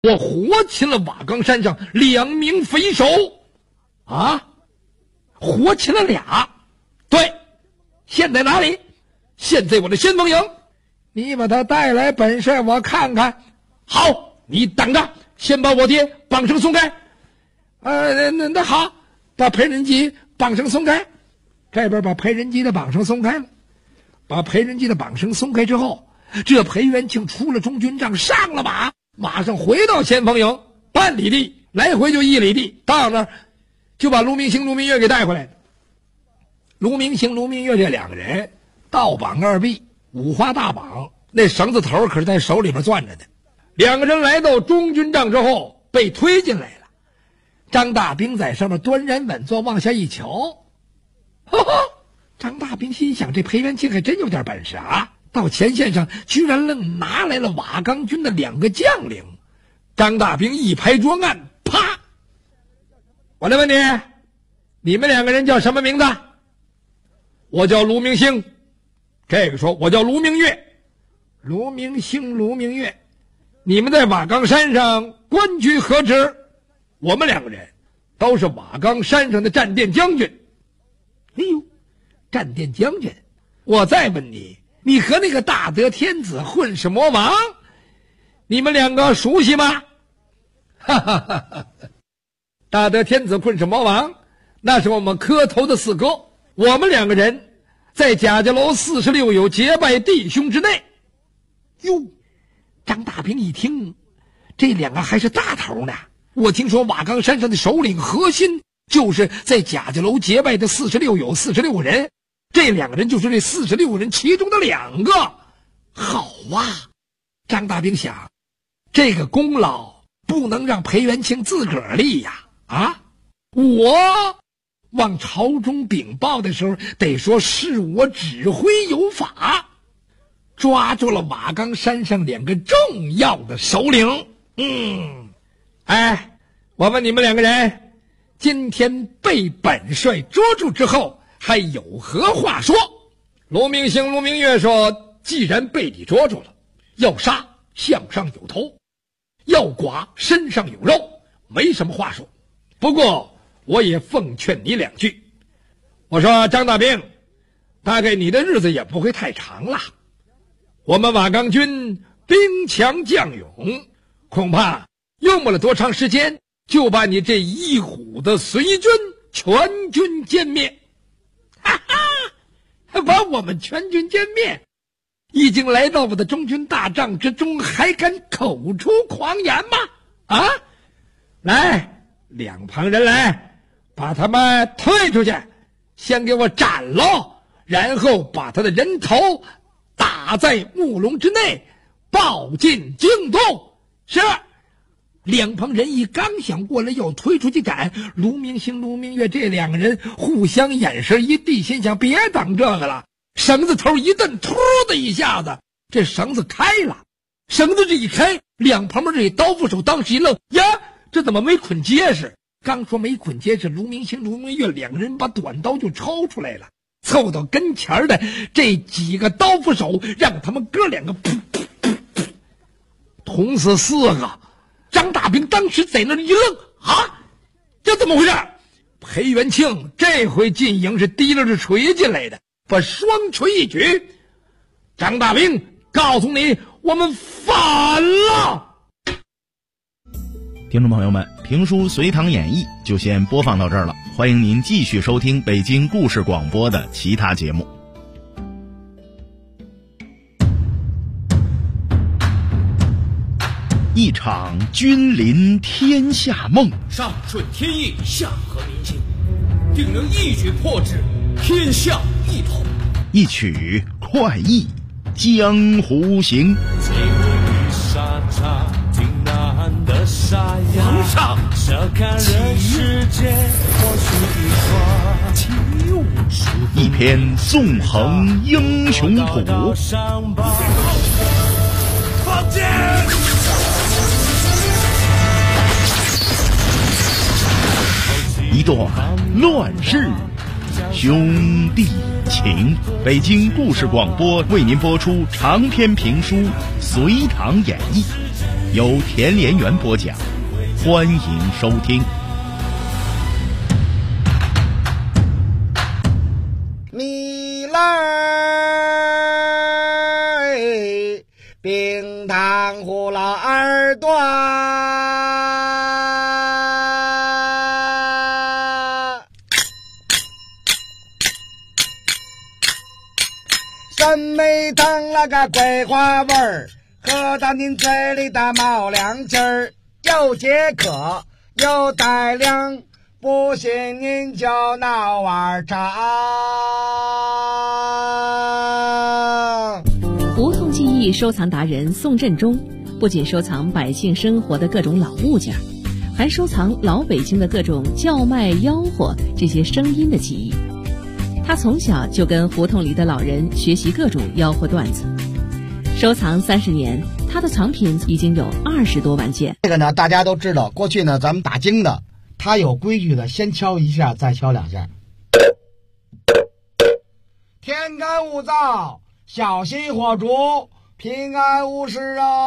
我活擒了瓦岗山上2名匪首。啊，活擒了俩。对，现在哪里？现在我的先锋营。你把他带来本帅我看看。好，你等着，先把我爹绑绳松开。那好，把裴仁基绑绳松开。这边把裴仁基的绑绳松开了。把裴仁基的绑绳松开之后，这裴元庆出了中军帐，上了马，马上回到先锋营，半里地，来回就1里地。到那儿就把卢明星、卢明月给带回来了。卢明星、卢明月这2个人倒绑2臂，五花大绑，那绳子头可是在手里边攥着的。2个人来到中军帐之后，被推进来了。张大兵在上面端然稳坐，往下一瞧，呵呵，张大兵心想，这裴元庆还真有点本事啊！到前线上居然愣拿来了瓦岗军的2个将领。张大兵一拍桌案，啪！我来问你，你们2个人叫什么名字？我叫卢明星。这个说我叫卢明月。卢明星、卢明月，你们在瓦岗山上官居何职？我们2个人都是瓦岗山上的战殿将军。哎呦，战殿将军！我再问你，你和那个大德天子混世魔王，你们2个熟悉吗？哈哈哈哈！大德天子混世魔王，那是我们磕头的4哥。我们2个人在贾家楼46有结拜弟兄之内。哟，张大兵一听，这2个还是大头呢。我听说瓦岗山上的首领核心就是在贾家楼结拜的46有46人，这2个人就是这46人其中的2个。好啊，张大兵想，这个功劳不能让裴元庆自个儿立呀！啊，我往朝中禀报的时候得说是我指挥有法，抓住了瓦岗山上2个重要的首领。我问你们2个人，今天被本帅捉住之后还有何话说？卢明星、卢明月说，既然被你捉住了，要杀项上有头，要剐身上有肉，没什么话说。不过我也奉劝你2句。我说，张大兵，大概你的日子也不会太长了。我们瓦岗军兵强将勇，恐怕用不了多长时间就把你这一虎的随军全军歼灭。哈哈，把我们全军歼灭，已经来到我的中军大帐之中，还敢口出狂言吗？啊！来，2旁人来，把他们推出去，先给我斩了，然后把他的人头打在木笼之内，抱进京都。是。2旁人一刚想过来要推出去斩，卢明星、卢明月这2个人互相眼神一递，心想别等这个了，绳子头一蹬，突的一下子，这绳子开了。绳子这一开，2旁边这刀斧手当时一愣，呀，这怎么没捆结实？刚说没捆结实，卢明星、卢明月2个人把短刀就抄出来了，凑到跟前的这几个刀斧手，让他们哥2个噗噗噗噗捅死4个。张大兵当时在那里一愣，啊，这怎么回事？裴元庆这回进营是提溜着锤进来的，把双锤一举，张大兵，告诉你，我们反了。 听众朋友们，评书《隋唐演义》就先播放到这儿了，欢迎您继续收听北京故事广播的其他节目。一场君临天下梦， 上顺天意，下合民心，定能一举破之，天下一统。 一曲快意江湖行。 皇上， 一篇纵横英雄谱。 放箭！ 一段乱世兄弟情。北京故事广播为您播出长篇评书《隋唐演义》，由田连元播讲，欢迎收听。 米来冰糖葫芦耳朵，酸梅汤那个桂花味儿，喝到您嘴里的冒凉气儿，又解渴又带凉，不信您就闹碗茶。 胡同记忆收藏达人宋振中不仅收藏百姓生活的各种老物件，还收藏老北京的各种叫卖吆喝这些声音的记忆。他从小就跟胡同里的老人学习各种吆喝段子，收藏30年，他的藏品已经有20多万件。 这个呢，大家都知道，过去呢，咱们打更的，他有规矩的，先敲一下，再敲2下。天干物燥，小心火烛，平安无事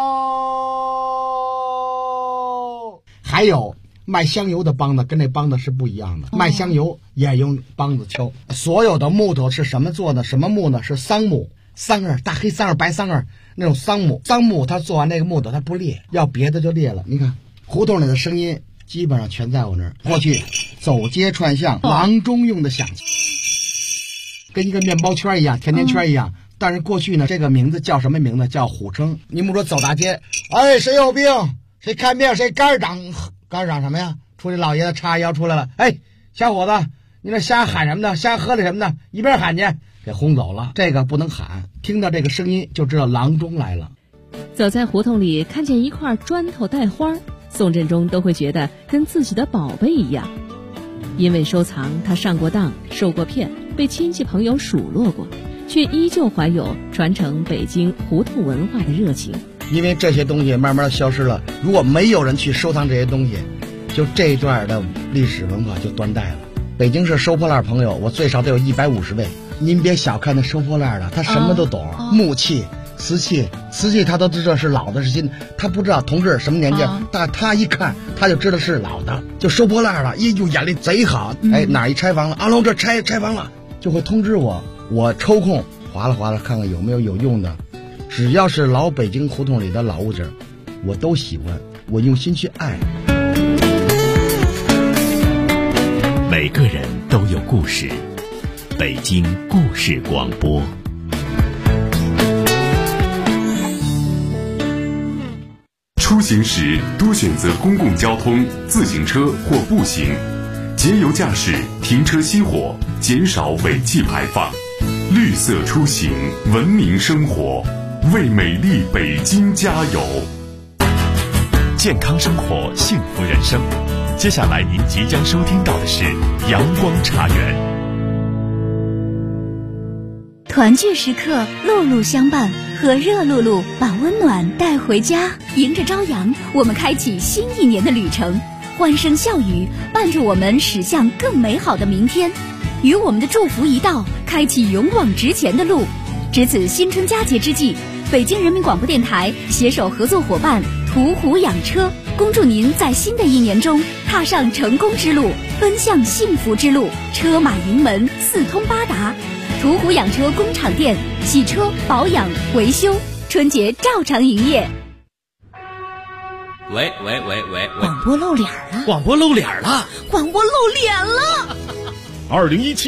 哦。还有卖香油的梆子跟那梆子是不一样的，卖香油也用梆子敲。所有的木头是什么做的？什么木呢？是桑木，桑儿，大黑桑儿、白桑儿那种桑木。桑木它做完那个木头它不裂，要别的就裂了。你看胡同里的声音基本上全在我那儿。过去走街串巷，郎中用的响器，跟一个面包圈一样，甜甜圈一样。但是过去呢，这个名字叫什么名字？叫虎称。你们说走大街，哎，谁有病？谁看病？谁肝长？肝长什么呀？出去老爷子叉腰出来了，哎，小伙子，你那瞎喊什么呢？瞎喝的什么呢？一边喊去，给轰走了。这个不能喊，听到这个声音就知道郎中来了。 走在胡同里，看见一块砖头带花，宋振中都会觉得跟自己的宝贝一样。因为收藏，他上过当，受过骗，被亲戚朋友数落过，却依旧怀有传承北京胡同文化的热情。 因为这些东西慢慢消失了，如果没有人去收藏这些东西，就这一段的历史文化就断代了。北京市收破烂朋友，我最少得有150位。您别小看那收破烂的，他什么都懂，木器、瓷器他都知道是老的是新的，他不知道同志什么年纪，但他一看他就知道是老的，就收破烂了，哟，眼力贼好。哎，哪一拆房了？阿龙这拆房了，就会通知我，我抽空划拉看看有没有用的。只要是老北京胡同里的老物件，我都喜欢，我用心去爱。 每个人都有故事，北京故事广播。 出行时多选择公共交通、自行车或步行，节油驾驶，停车熄火，减少尾气排放，绿色出行，文明生活。为美丽北京加油！ 健康生活，幸福人生。接下来您即将收听到的是阳光茶园。 团聚时刻，路路相伴，和热露露把温暖带回家。迎着朝阳，我们开启新一年的旅程，欢声笑语伴着我们驶向更美好的明天。与我们的祝福一道，开启勇往直前的路。值此新春佳节之际，北京人民广播电台携手合作伙伴途虎养车，恭祝您在新的一年中踏上成功之路，奔向幸福之路，车马营门四通八达。途虎养车工厂店，洗车保养维修，春节照常营业。 喂， 广播露脸了！ 广播露脸了！ 广播露脸了！ 2017